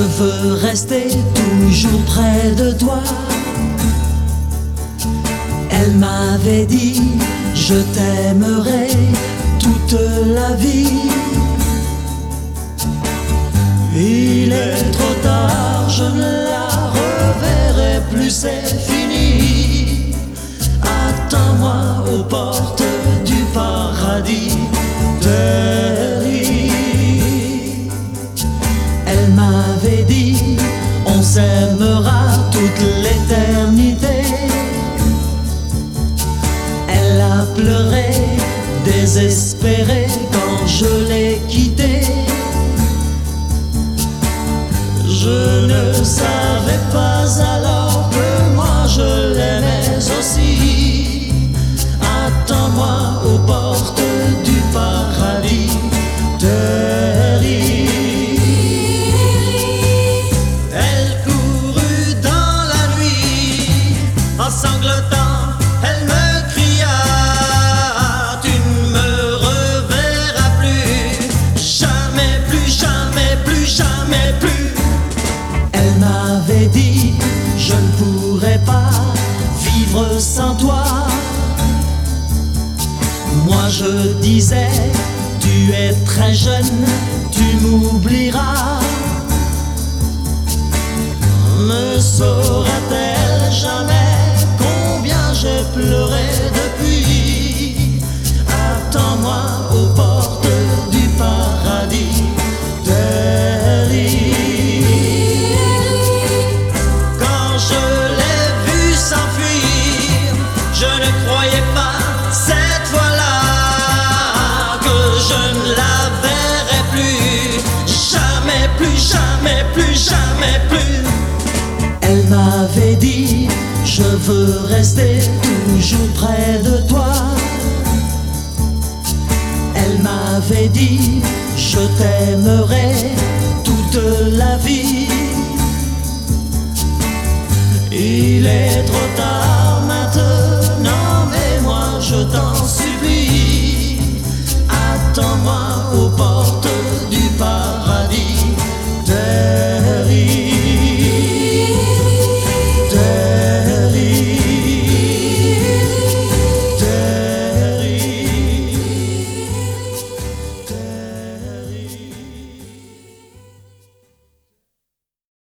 veux rester toujours près de toi. Elle m'avait dit, je t'aimerai toute la vie. Il est trop tard, je ne la reverrai plus, c'est fini. Attends-moi aux portes du paradis terri. Elle m'avait dit, on s'aimera toute l'éternité. Elle a pleuré, désespérée quand je l'ai quittée. Je ne savais pas alors que moi je l'aimais aussi. Attends-moi aux portes du paradis terri. Elle courut dans la nuit, en sanglotant, elle me cria, tu ne me reverras plus, jamais plus, jamais plus, jamais plus. Elle m'avait dit, je ne pourrais pas vivre sans toi. Moi je disais, tu es très jeune, tu m'oublieras. Me saura-t-elle jamais combien j'ai pleuré depuis? Attends-moi aux portes du paradis terri. Je ne croyais pas cette fois-là que je ne la verrais plus, jamais plus, jamais plus, jamais plus. Elle m'avait dit, je veux rester toujours près de toi. Elle m'avait dit, je t'aimerai toute la vie. Il est trop tard.